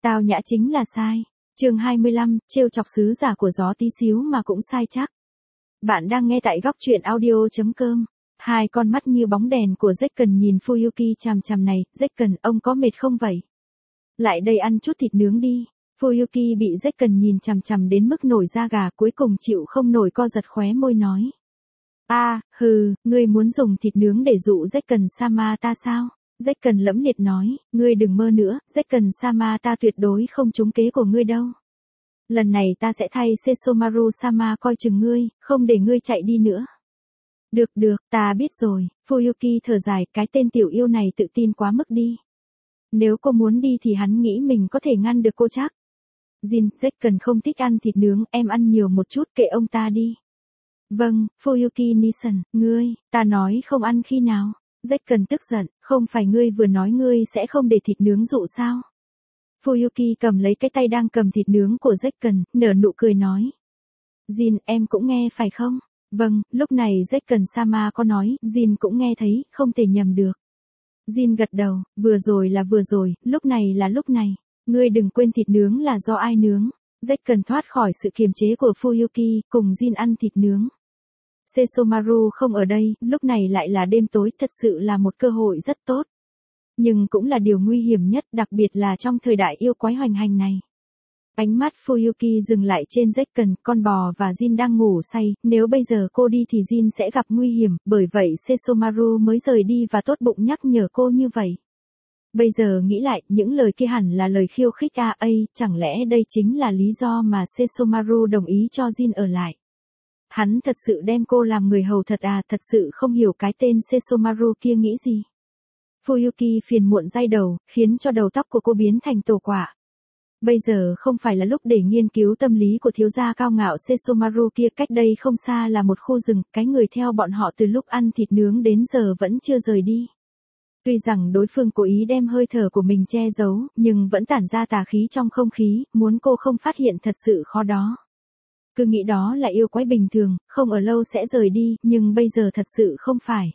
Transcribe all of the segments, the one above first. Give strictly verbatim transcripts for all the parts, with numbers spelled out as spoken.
Tao nhã chính là sai. Chương hai mươi lăm, trêu chọc sứ giả của gió tí xíu mà cũng sai chắc. Bạn đang nghe tại góc truyện audio chấm com. Hai con mắt như bóng đèn của Jacken nhìn Fuyuki chằm chằm này, Jacken, ông có mệt không vậy? Lại đây ăn chút thịt nướng đi. Fuyuki bị Jacken nhìn chằm chằm đến mức nổi da gà, cuối cùng chịu không nổi co giật khóe môi nói. A, à, hừ, ngươi muốn dùng thịt nướng để dụ Jacken sama ta sao? Jacken lẫm liệt nói, ngươi đừng mơ nữa, Jacken sama ta tuyệt đối không trúng kế của ngươi đâu. Lần này ta sẽ thay Sesomaru sama coi chừng ngươi, không để ngươi chạy đi nữa. Được được, ta biết rồi. Fuyuki thở dài, cái tên tiểu yêu này tự tin quá mức đi. Nếu cô muốn đi thì hắn nghĩ mình có thể ngăn được cô chắc. Jin, Jacken không thích ăn thịt nướng, em ăn nhiều một chút, kệ ông ta đi. Vâng, Fuyuki Nisan, ngươi, ta nói không ăn khi nào. Jacken tức giận, không phải ngươi vừa nói ngươi sẽ không để thịt nướng dụ sao? Fuyuki cầm lấy cái tay đang cầm thịt nướng của Jacken, nở nụ cười nói. Jin, em cũng nghe phải không? Vâng, lúc này Jacken sama có nói, Jin cũng nghe thấy, không thể nhầm được. Jin gật đầu, vừa rồi là vừa rồi, lúc này là lúc này. Ngươi đừng quên thịt nướng là do ai nướng. Jacken thoát khỏi sự kiềm chế của Fuyuki, cùng Jin ăn thịt nướng. Sesomaru không ở đây, lúc này lại là đêm tối, thật sự là một cơ hội rất tốt. Nhưng cũng là điều nguy hiểm nhất, đặc biệt là trong thời đại yêu quái hoành hành này. Ánh mắt Fuyuki dừng lại trên Jacken, con bò và Jin đang ngủ say, nếu bây giờ cô đi thì Jin sẽ gặp nguy hiểm, bởi vậy Sesomaru mới rời đi và tốt bụng nhắc nhở cô như vậy. Bây giờ nghĩ lại, những lời kia hẳn là lời khiêu khích à, ấy, chẳng lẽ đây chính là lý do mà Sesomaru đồng ý cho Jin ở lại. Hắn thật sự đem cô làm người hầu thật à, thật sự không hiểu cái tên Sesomaru kia nghĩ gì. Fuyuki phiền muộn day đầu, khiến cho đầu tóc của cô biến thành tổ quả. Bây giờ không phải là lúc để nghiên cứu tâm lý của thiếu gia cao ngạo Sesomaru kia, cách đây không xa là một khu rừng, cái người theo bọn họ từ lúc ăn thịt nướng đến giờ vẫn chưa rời đi. Tuy rằng đối phương cố ý đem hơi thở của mình che giấu, nhưng vẫn tản ra tà khí trong không khí, muốn cô không phát hiện thật sự khó đó. Cứ nghĩ đó là yêu quái bình thường, không ở lâu sẽ rời đi, nhưng bây giờ thật sự không phải.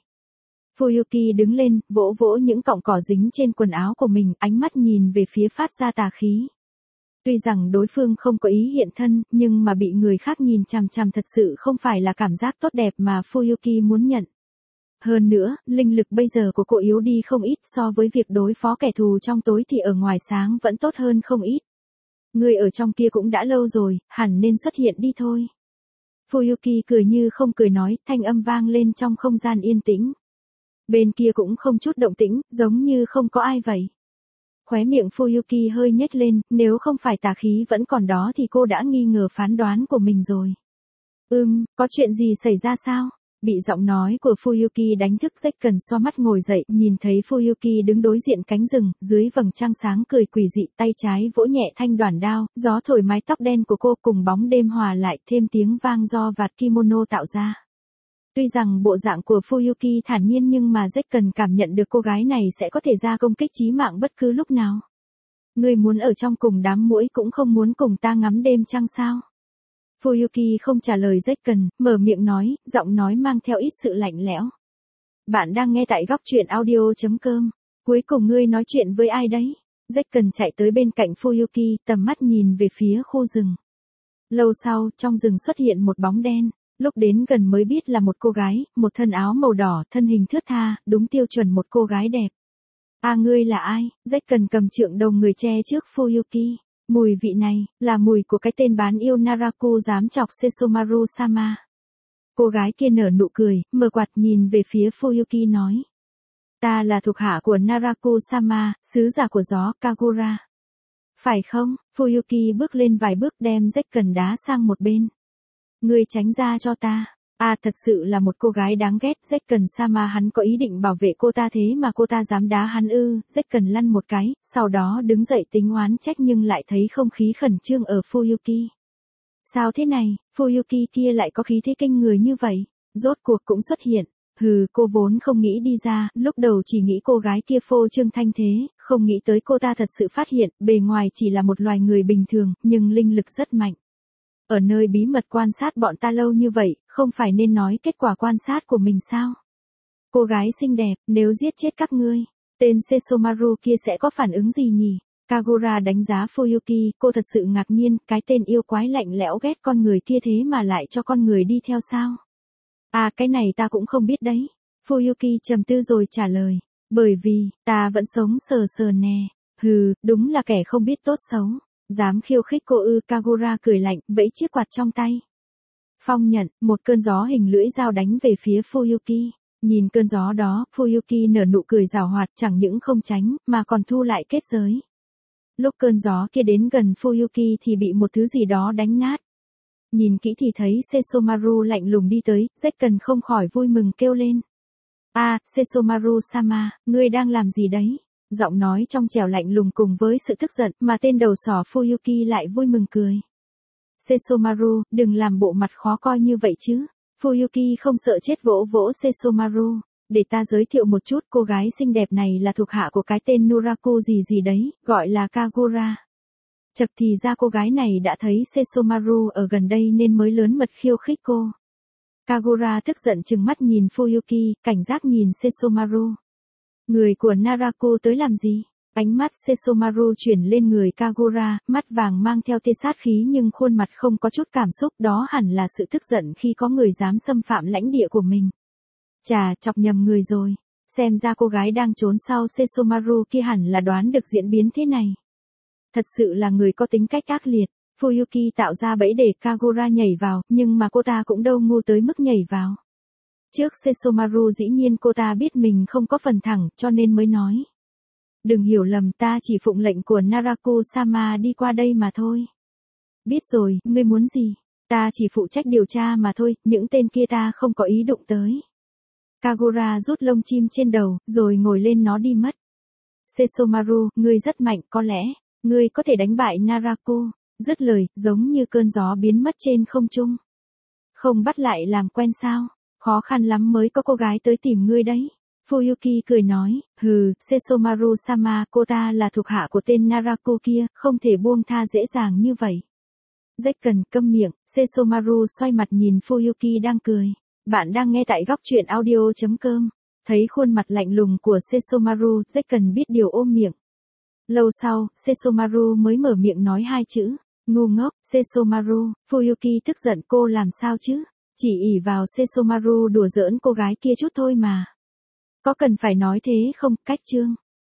Fuyuki đứng lên, vỗ vỗ những cọng cỏ dính trên quần áo của mình, ánh mắt nhìn về phía phát ra tà khí. Tuy rằng đối phương không có ý hiện thân, nhưng mà bị người khác nhìn chằm chằm thật sự không phải là cảm giác tốt đẹp mà Fuyuki muốn nhận. Hơn nữa, linh lực bây giờ của cô yếu đi không ít, so với việc đối phó kẻ thù trong tối thì ở ngoài sáng vẫn tốt hơn không ít. Người ở trong kia cũng đã lâu rồi, hẳn nên xuất hiện đi thôi. Fuyuki cười như không cười nói, thanh âm vang lên trong không gian yên tĩnh. Bên kia cũng không chút động tĩnh, giống như không có ai vậy. Khóe miệng Fuyuki hơi nhếch lên, nếu không phải tà khí vẫn còn đó thì cô đã nghi ngờ phán đoán của mình rồi. Ừm, có chuyện gì xảy ra sao? Bị giọng nói của Fuyuki đánh thức, Jacken xoa mắt ngồi dậy, nhìn thấy Fuyuki đứng đối diện cánh rừng, dưới vầng trăng sáng cười quỷ dị, tay trái vỗ nhẹ thanh đoản đao, gió thổi mái tóc đen của cô cùng bóng đêm hòa lại, thêm tiếng vang do vạt kimono tạo ra. Tuy rằng bộ dạng của Fuyuki thản nhiên nhưng mà Jacken cảm nhận được cô gái này sẽ có thể ra công kích chí mạng bất cứ lúc nào. Ngươi muốn ở trong cùng đám muỗi cũng không muốn cùng ta ngắm đêm trăng sao? Fuyuki không trả lời Jacken, mở miệng nói, giọng nói mang theo ít sự lạnh lẽo. Bạn đang nghe tại góc truyện audio chấm com. Cuối cùng ngươi nói chuyện với ai đấy? Jacken chạy tới bên cạnh Fuyuki, tầm mắt nhìn về phía khu rừng. Lâu sau, trong rừng xuất hiện một bóng đen. Lúc đến gần mới biết là một cô gái, một thân áo màu đỏ, thân hình thướt tha, đúng tiêu chuẩn một cô gái đẹp. À, ngươi là ai? Jacken cầm trượng đồng người che trước Fuyuki. Mùi vị này, là mùi của cái tên bán yêu Naraku dám chọc Sesomaru sama. Cô gái kia nở nụ cười, mở quạt nhìn về phía Fuyuki nói. Ta là thuộc hạ của Naraku sama, sứ giả của gió, Kagura. Phải không? Fuyuki bước lên vài bước đem Jacken đá sang một bên. Ngươi tránh ra cho ta. À, thật sự là một cô gái đáng ghét, Jacken sama, hắn có ý định bảo vệ cô ta thế mà cô ta dám đá hắn ư? Jacken lăn một cái, sau đó đứng dậy tính oán trách nhưng lại thấy không khí khẩn trương ở Fuyuki. Sao thế này, Fuyuki kia lại có khí thế kinh người như vậy? Rốt cuộc cũng xuất hiện. Hừ, cô vốn không nghĩ đi ra, lúc đầu chỉ nghĩ cô gái kia phô trương thanh thế, không nghĩ tới cô ta thật sự phát hiện, bề ngoài chỉ là một loài người bình thường, nhưng linh lực rất mạnh. Ở nơi bí mật quan sát bọn ta lâu như vậy, không phải nên nói kết quả quan sát của mình sao? Cô gái xinh đẹp, nếu giết chết các ngươi, tên Sesomaru kia sẽ có phản ứng gì nhỉ? Kagura đánh giá Fuyuki, cô thật sự ngạc nhiên, cái tên yêu quái lạnh lẽo ghét con người kia thế mà lại cho con người đi theo sao? À cái này ta cũng không biết đấy. Fuyuki trầm tư rồi trả lời. Bởi vì, ta vẫn sống sờ sờ nè. Hừ, đúng là kẻ không biết tốt xấu. Dám khiêu khích cô ư? Kagura cười lạnh, vẫy chiếc quạt trong tay. Phong nhận, một cơn gió hình lưỡi dao đánh về phía Fuyuki. Nhìn cơn gió đó, Fuyuki nở nụ cười giảo hoạt, chẳng những không tránh, mà còn thu lại kết giới. Lúc cơn gió kia đến gần Fuyuki thì bị một thứ gì đó đánh nát. Nhìn kỹ thì thấy Sesomaru lạnh lùng đi tới, Zekken không khỏi vui mừng kêu lên. À, Sesomaru-sama, ngươi đang làm gì đấy? Giọng nói trong trẻo lạnh lùng cùng với sự tức giận mà tên đầu sỏ Fuyuki lại vui mừng cười. Sesomaru, đừng làm bộ mặt khó coi như vậy chứ. Fuyuki không sợ chết vỗ vỗ Sesomaru. Để ta giới thiệu một chút, cô gái xinh đẹp này là thuộc hạ của cái tên Nuraku gì gì đấy, gọi là Kagura. Chật thì ra cô gái này đã thấy Sesomaru ở gần đây nên mới lớn mật khiêu khích cô. Kagura tức giận trừng mắt nhìn Fuyuki, cảnh giác nhìn Sesomaru. Người của Naraku tới làm gì? Ánh mắt Sesomaru chuyển lên người Kagura, mắt vàng mang theo tia sát khí nhưng khuôn mặt không có chút cảm xúc, đó hẳn là sự tức giận khi có người dám xâm phạm lãnh địa của mình. Chà, chọc nhầm người rồi. Xem ra cô gái đang trốn sau Sesomaru kia hẳn là đoán được diễn biến thế này. Thật sự là người có tính cách ác liệt. Fuyuki tạo ra bẫy để Kagura nhảy vào, nhưng mà cô ta cũng đâu ngu tới mức nhảy vào. Trước Sesomaru dĩ nhiên cô ta biết mình không có phần thẳng, cho nên mới nói. Đừng hiểu lầm, ta chỉ phụng lệnh của Naraku-sama đi qua đây mà thôi. Biết rồi, ngươi muốn gì? Ta chỉ phụ trách điều tra mà thôi, những tên kia ta không có ý đụng tới. Kagura rút lông chim trên đầu, rồi ngồi lên nó đi mất. Sesomaru, ngươi rất mạnh, có lẽ, ngươi có thể đánh bại Naraku. Dứt lời, giống như cơn gió biến mất trên không trung. Không bắt lại làm quen sao? Khó khăn lắm mới có cô gái tới tìm ngươi đấy. Fuyuki cười nói, hừ, Sesomaru-sama, cô ta là thuộc hạ của tên Naraku kia, không thể buông tha dễ dàng như vậy. Zekken, câm miệng. Sesomaru xoay mặt nhìn Fuyuki đang cười. Bạn đang nghe tại góc truyện audio chấm com. Thấy khuôn mặt lạnh lùng của Sesomaru, Zekken biết điều ôm miệng. Lâu sau, Sesomaru mới mở miệng nói hai chữ. Ngu ngốc. Sesomaru. Fuyuki tức giận, cô làm sao chứ? Chỉ ỷ vào Sesomaru đùa giỡn cô gái kia chút thôi mà. Có cần phải nói thế không? Cách chương.